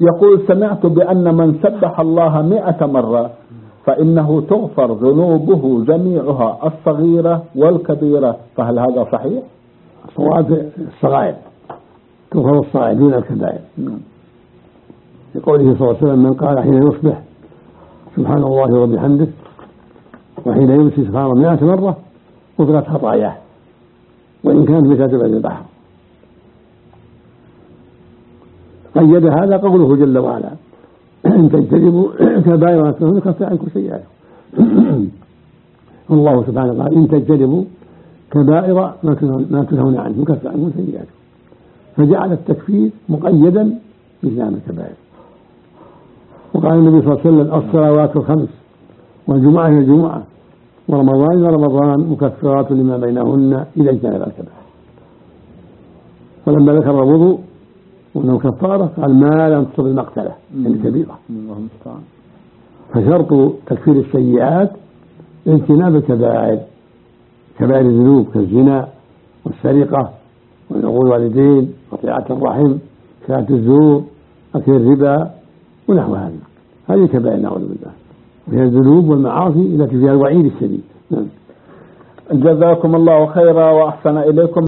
يقول سمعت بأن من سبح الله 100 مرة فإنه تغفر ذنوبه جميعها الصغيرة والكبيرة، فهل هذا صحيح؟ الصواب الصغائر تغفر الصغائر دون الكبائر، لقوله صلى الله عليه وسلم: من قال حين يصبح سبحان الله وبحمده وحين يمسي سبحان الله 100 مرة غفرت خطاياه وإن كانت مثل زبد البحر. قيد هذا قوله جل وعلا: إن تجتنبوا كبائر ما تنهون نكفر عنكم سيئاتكم. الله سبحانه قال: إن تجتنبوا كبائر ما تنهون عنه نكفر عنكم سيئاتكم، فجعل التكفير مقيدا باجتناب الكبائر. وقال النبي صلى الله عليه وسلم: الصلوات الخمس والجمعة إلى الجمعة ورمضان إلى رمضان مكفرات لما بينهن إذا اجتنب الكبائر. ولما ذكر الوضوء وأنه كفارة قال: ما لم تصب المقتلة يعني كبيرة. فشرط تكفير السيئات اجتناب الكبائر، كبائر الذنوب كالزنا والسرقة وعقوق الوالدين وقطيعة الرحم شهادة الزور أكل الربا ونحو هذا، هذه كبائر نعوذ بالله، وهي الذنوب والمعاصي التي فيها الوعيد الشديد. جزاكم الله خيرا وأحسن إليكم.